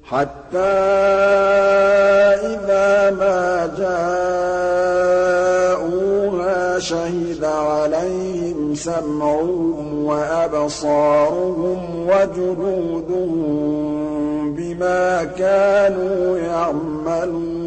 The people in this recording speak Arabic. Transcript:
حَتَّىٰ إِذَا مَا جَاءُوهَا شَهِدَ عَلَيْهِمْ سَمْعُهُمْ وَأَبْصَارُهُمْ وَجُلُودُهُم بِمَا كَانُوا يَعْمَلُونَ